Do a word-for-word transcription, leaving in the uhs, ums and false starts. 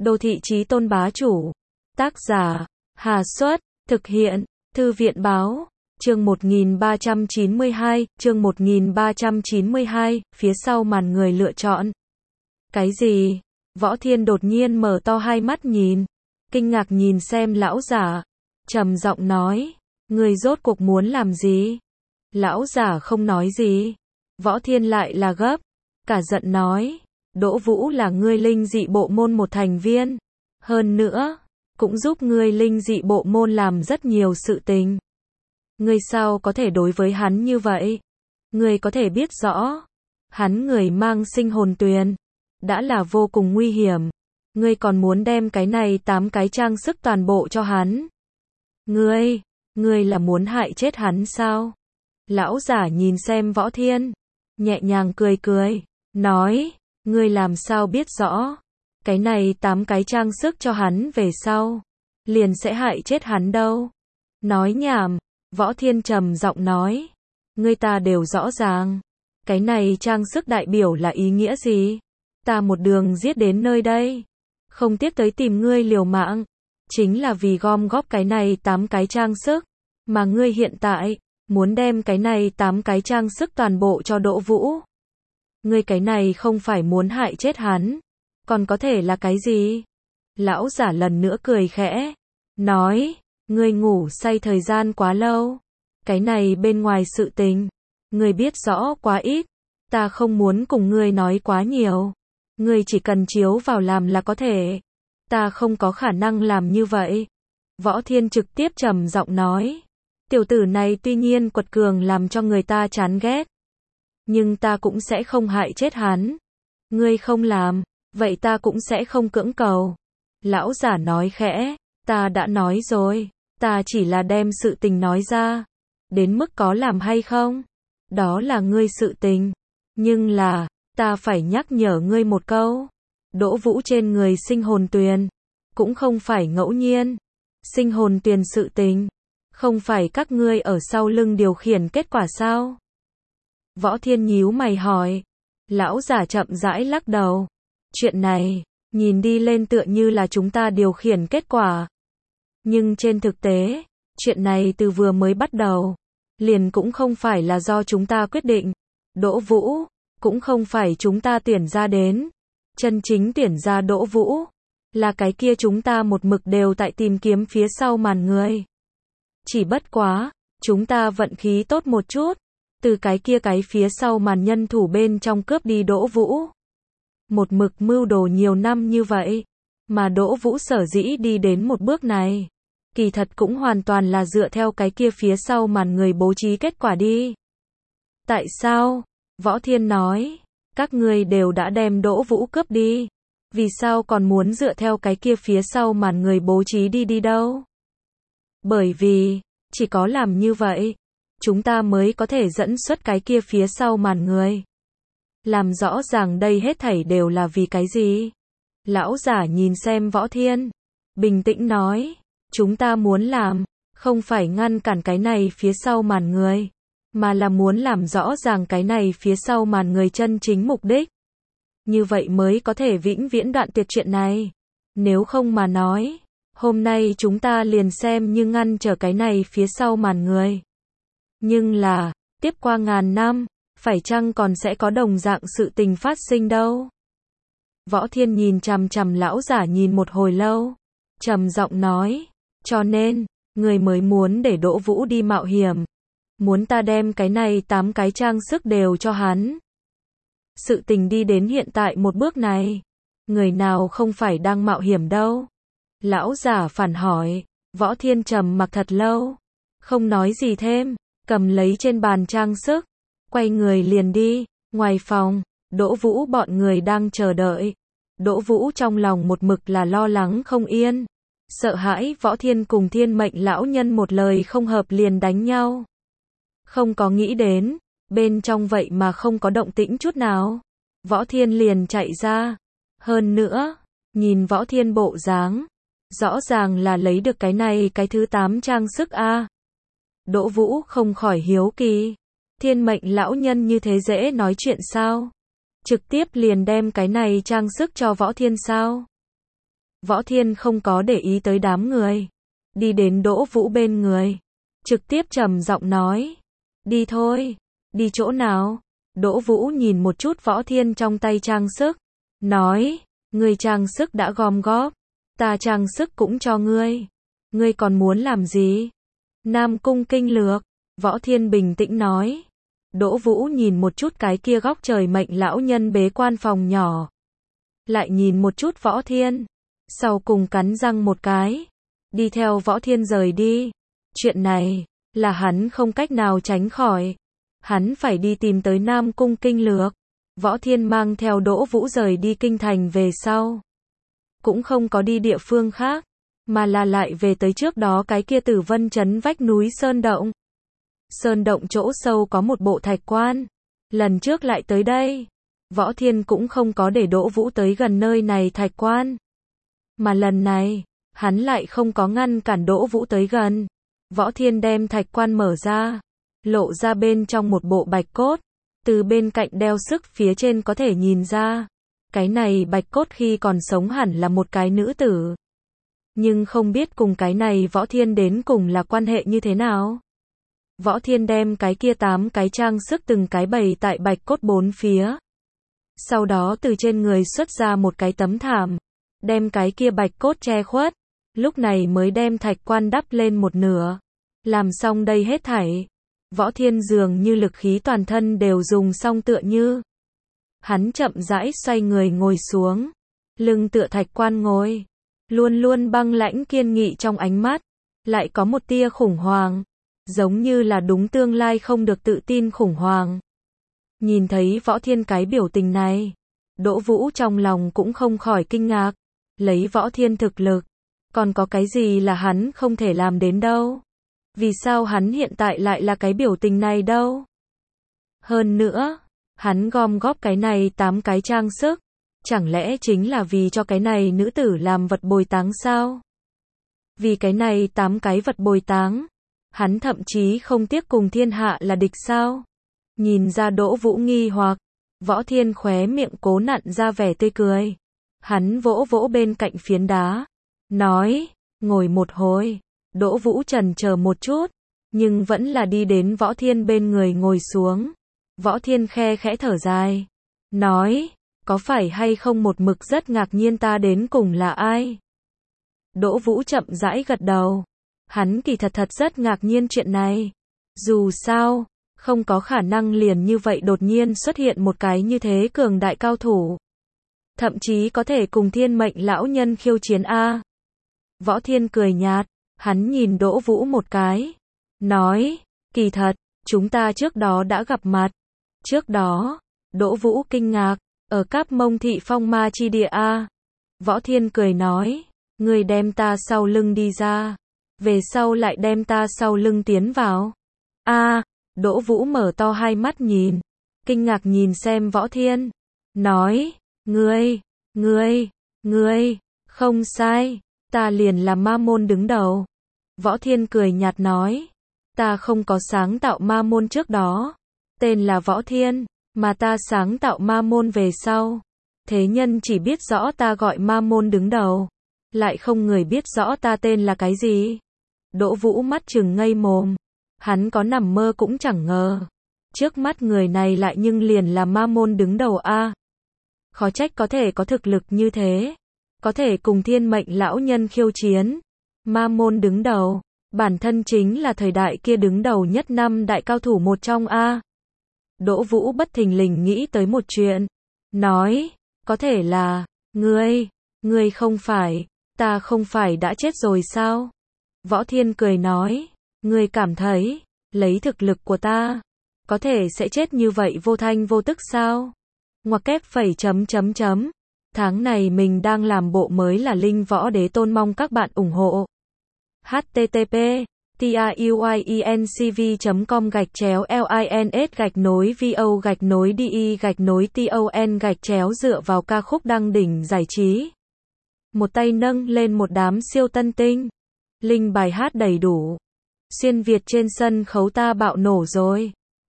Đô thị chí tôn bá chủ. Tác giả, Hà Xuất, thực hiện, Thư viện báo. Chương một nghìn ba trăm chín mươi hai, chương một nghìn ba trăm chín mươi hai, phía sau màn người lựa chọn. Cái gì? Võ Thiên đột nhiên mở to hai mắt nhìn, kinh ngạc nhìn xem lão giả, trầm giọng nói, người rốt cuộc muốn làm gì? Lão giả không nói gì. Võ Thiên lại là gấp, cả giận nói, Đỗ Vũ là ngươi linh dị bộ môn một thành viên, hơn nữa, cũng giúp ngươi linh dị bộ môn làm rất nhiều sự tình. Ngươi sao có thể đối với hắn như vậy? Ngươi có thể biết rõ, hắn người mang sinh hồn tuyền, đã là vô cùng nguy hiểm. Ngươi còn muốn đem cái này tám cái trang sức toàn bộ cho hắn. Ngươi, ngươi là muốn hại chết hắn sao? Lão giả nhìn xem Võ Thiên, nhẹ nhàng cười cười, nói, ngươi làm sao biết rõ, cái này tám cái trang sức cho hắn về sau, liền sẽ hại chết hắn đâu. Nói nhảm, Võ Thiên trầm giọng nói, ngươi ta đều rõ ràng, cái này trang sức đại biểu là ý nghĩa gì? Ta một đường giết đến nơi đây, không tiếc tới tìm ngươi liều mạng, chính là vì gom góp cái này tám cái trang sức, mà ngươi hiện tại, muốn đem cái này tám cái trang sức toàn bộ cho Đỗ Vũ. Ngươi cái này không phải muốn hại chết hắn, còn có thể là cái gì? Lão giả lần nữa cười khẽ, nói, ngươi ngủ say thời gian quá lâu, cái này bên ngoài sự tình, ngươi biết rõ quá ít, ta không muốn cùng ngươi nói quá nhiều, ngươi chỉ cần chiếu vào làm là có thể, ta không có khả năng làm như vậy. Võ Thiên trực tiếp trầm giọng nói, tiểu tử này tuy nhiên quật cường làm cho người ta chán ghét, nhưng ta cũng sẽ không hại chết hắn. Ngươi không làm, vậy ta cũng sẽ không cưỡng cầu. Lão giả nói khẽ, ta đã nói rồi, ta chỉ là đem sự tình nói ra, đến mức có làm hay không, đó là ngươi sự tình, nhưng là, ta phải nhắc nhở ngươi một câu, Đỗ Vũ trên người sinh hồn tuyền, cũng không phải ngẫu nhiên, sinh hồn tuyền sự tình, không phải các ngươi ở sau lưng điều khiển kết quả sao? Võ Thiên nhíu mày hỏi. Lão giả chậm rãi lắc đầu. Chuyện này, nhìn đi lên tựa như là chúng ta điều khiển kết quả. Nhưng trên thực tế, chuyện này từ vừa mới bắt đầu, liền cũng không phải là do chúng ta quyết định. Đỗ Vũ, cũng không phải chúng ta tuyển ra đến. Chân chính tuyển ra Đỗ Vũ, là cái kia chúng ta một mực đều tại tìm kiếm phía sau màn người. Chỉ bất quá, chúng ta vận khí tốt một chút, từ cái kia cái phía sau màn nhân thủ bên trong cướp đi Đỗ Vũ. Một mực mưu đồ nhiều năm như vậy, mà Đỗ Vũ sở dĩ đi đến một bước này, kỳ thật cũng hoàn toàn là dựa theo cái kia phía sau màn người bố trí kết quả đi. Tại sao? Võ Thiên nói, các ngươi đều đã đem Đỗ Vũ cướp đi, vì sao còn muốn dựa theo cái kia phía sau màn người bố trí đi đi đâu? Bởi vì, chỉ có làm như vậy, chúng ta mới có thể dẫn xuất cái kia phía sau màn người. Làm rõ ràng đây hết thảy đều là vì cái gì? Lão giả nhìn xem Võ Thiên, bình tĩnh nói, chúng ta muốn làm, không phải ngăn cản cái này phía sau màn người, mà là muốn làm rõ ràng cái này phía sau màn người chân chính mục đích. Như vậy mới có thể vĩnh viễn đoạn tuyệt chuyện này. Nếu không mà nói, hôm nay chúng ta liền xem như ngăn trở cái này phía sau màn người. Nhưng là, tiếp qua ngàn năm, phải chăng còn sẽ có đồng dạng sự tình phát sinh đâu? Võ Thiên nhìn chằm chằm lão giả nhìn một hồi lâu, trầm giọng nói, cho nên, người mới muốn để Đỗ Vũ đi mạo hiểm, muốn ta đem cái này tám cái trang sức đều cho hắn. Sự tình đi đến hiện tại một bước này, người nào không phải đang mạo hiểm đâu? Lão giả phản hỏi. Võ Thiên trầm mặc thật lâu, không nói gì thêm, cầm lấy trên bàn trang sức, quay người liền đi. Ngoài phòng, Đỗ Vũ bọn người đang chờ đợi. Đỗ Vũ trong lòng một mực là lo lắng không yên, sợ hãi Võ Thiên cùng Thiên Mệnh lão nhân một lời không hợp liền đánh nhau. Không có nghĩ đến, bên trong vậy mà không có động tĩnh chút nào. Võ Thiên liền chạy ra. Hơn nữa, nhìn Võ Thiên bộ dáng, rõ ràng là lấy được cái này cái thứ tám trang sức a. Đỗ Vũ không khỏi hiếu kỳ, Thiên Mệnh lão nhân như thế dễ nói chuyện sao? Trực tiếp liền đem cái này trang sức cho Võ Thiên sao? Võ Thiên không có để ý tới đám người. Đi đến Đỗ Vũ bên người. Trực tiếp trầm giọng nói. Đi thôi. Đi chỗ nào? Đỗ Vũ nhìn một chút Võ Thiên trong tay trang sức. Nói. Ngươi trang sức đã gom góp. Ta trang sức cũng cho ngươi. Ngươi còn muốn làm gì? Nam Cung Kinh Lược. Võ Thiên bình tĩnh nói. Đỗ Vũ nhìn một chút cái kia góc trời mệnh lão nhân bế quan phòng nhỏ. Lại nhìn một chút Võ Thiên. Sau cùng cắn răng một cái. Đi theo Võ Thiên rời đi. Chuyện này, là hắn không cách nào tránh khỏi. Hắn phải đi tìm tới Nam Cung Kinh Lược. Võ Thiên mang theo Đỗ Vũ rời đi kinh thành về sau. Cũng không có đi địa phương khác. Mà là lại về tới trước đó cái kia Tử Vân Trấn vách núi Sơn Động. Sơn Động chỗ sâu có một bộ thạch quan. Lần trước lại tới đây. Võ Thiên cũng không có để Đỗ Vũ tới gần nơi này thạch quan. Mà lần này, hắn lại không có ngăn cản Đỗ Vũ tới gần. Võ Thiên đem thạch quan mở ra. Lộ ra bên trong một bộ bạch cốt. Từ bên cạnh đeo sức phía trên có thể nhìn ra. Cái này bạch cốt khi còn sống hẳn là một cái nữ tử. Nhưng không biết cùng cái này Võ Thiên đến cùng là quan hệ như thế nào. Võ Thiên đem cái kia tám cái trang sức từng cái bày tại bạch cốt bốn phía. Sau đó từ trên người xuất ra một cái tấm thảm. Đem cái kia bạch cốt che khuất. Lúc này mới đem thạch quan đắp lên một nửa. Làm xong đây hết thảy. Võ Thiên dường như lực khí toàn thân đều dùng xong tựa như. Hắn chậm rãi xoay người ngồi xuống. Lưng tựa thạch quan ngồi. Luôn luôn băng lãnh kiên nghị trong ánh mắt. Lại có một tia khủng hoảng. Giống như là đúng tương lai không được tự tin khủng hoảng. Nhìn thấy Võ Thiên cái biểu tình này. Đỗ Vũ trong lòng cũng không khỏi kinh ngạc. Lấy Võ Thiên thực lực. Còn có cái gì là hắn không thể làm đến đâu. Vì sao hắn hiện tại lại là cái biểu tình này đâu? Hơn nữa, hắn gom góp cái này tám cái trang sức. Chẳng lẽ chính là vì cho cái này nữ tử làm vật bồi táng sao? Vì cái này tám cái vật bồi táng. Hắn thậm chí không tiếc cùng thiên hạ là địch sao? Nhìn ra Đỗ Vũ nghi hoặc. Võ Thiên khóe miệng cố nặn ra vẻ tươi cười. Hắn vỗ vỗ bên cạnh phiến đá. Nói, ngồi một hồi. Đỗ Vũ chần chờ một chút. Nhưng vẫn là đi đến Võ Thiên bên người ngồi xuống. Võ Thiên khe khẽ thở dài. Nói, có phải hay không một mực rất ngạc nhiên ta đến cùng là ai? Đỗ Vũ chậm rãi gật đầu. Hắn kỳ thật thật rất ngạc nhiên chuyện này. Dù sao, không có khả năng liền như vậy đột nhiên xuất hiện một cái như thế cường đại cao thủ. Thậm chí có thể cùng thiên mệnh lão nhân khiêu chiến A. Võ Thiên cười nhạt. Hắn nhìn Đỗ Vũ một cái. Nói, kỳ thật, chúng ta trước đó đã gặp mặt. Trước đó, Đỗ Vũ kinh ngạc. Ở Cáp Mông Thị Phong Ma Chi Địa A. Võ Thiên cười nói. Người đem ta sau lưng đi ra. Về sau lại đem ta sau lưng tiến vào. A. Đỗ Vũ mở to hai mắt nhìn. Kinh ngạc nhìn xem Võ Thiên. Nói, ngươi, ngươi, ngươi, không sai. Ta liền là ma môn đứng đầu. Võ Thiên cười nhạt nói. Ta không có sáng tạo ma môn trước đó. Tên là Võ Thiên. Mà ta sáng tạo ma môn về sau. Thế nhân chỉ biết rõ ta gọi ma môn đứng đầu. Lại không người biết rõ ta tên là cái gì. Đỗ Vũ mắt trừng ngây mồm. Hắn có nằm mơ cũng chẳng ngờ. Trước mắt người này lại nhưng liền là ma môn đứng đầu A. Khó trách có thể có thực lực như thế. Có thể cùng thiên mệnh lão nhân khiêu chiến. Ma môn đứng đầu. Bản thân chính là thời đại kia đứng đầu nhất năm đại cao thủ một trong A. Đỗ Vũ bất thình lình nghĩ tới một chuyện. Nói, có thể là, ngươi, ngươi không phải, ta không phải đã chết rồi sao? Võ Thiên cười nói, ngươi cảm thấy, lấy thực lực của ta, có thể sẽ chết như vậy vô thanh vô tức sao? Ngoặc kép phẩy chấm chấm chấm. Tháng này mình đang làm bộ mới là Linh Võ Đế Tôn, mong các bạn ủng hộ. H T T P tiuyencv chấm com gạch chéo lins gạch nối vo gạch nối de gạch nối ton gạch chéo dựa vào ca khúc đăng đỉnh giải trí. Một tay nâng lên một đám siêu tân tinh. Linh bài hát đầy đủ. Xuyên Việt trên sân khấu ta bạo nổ rồi.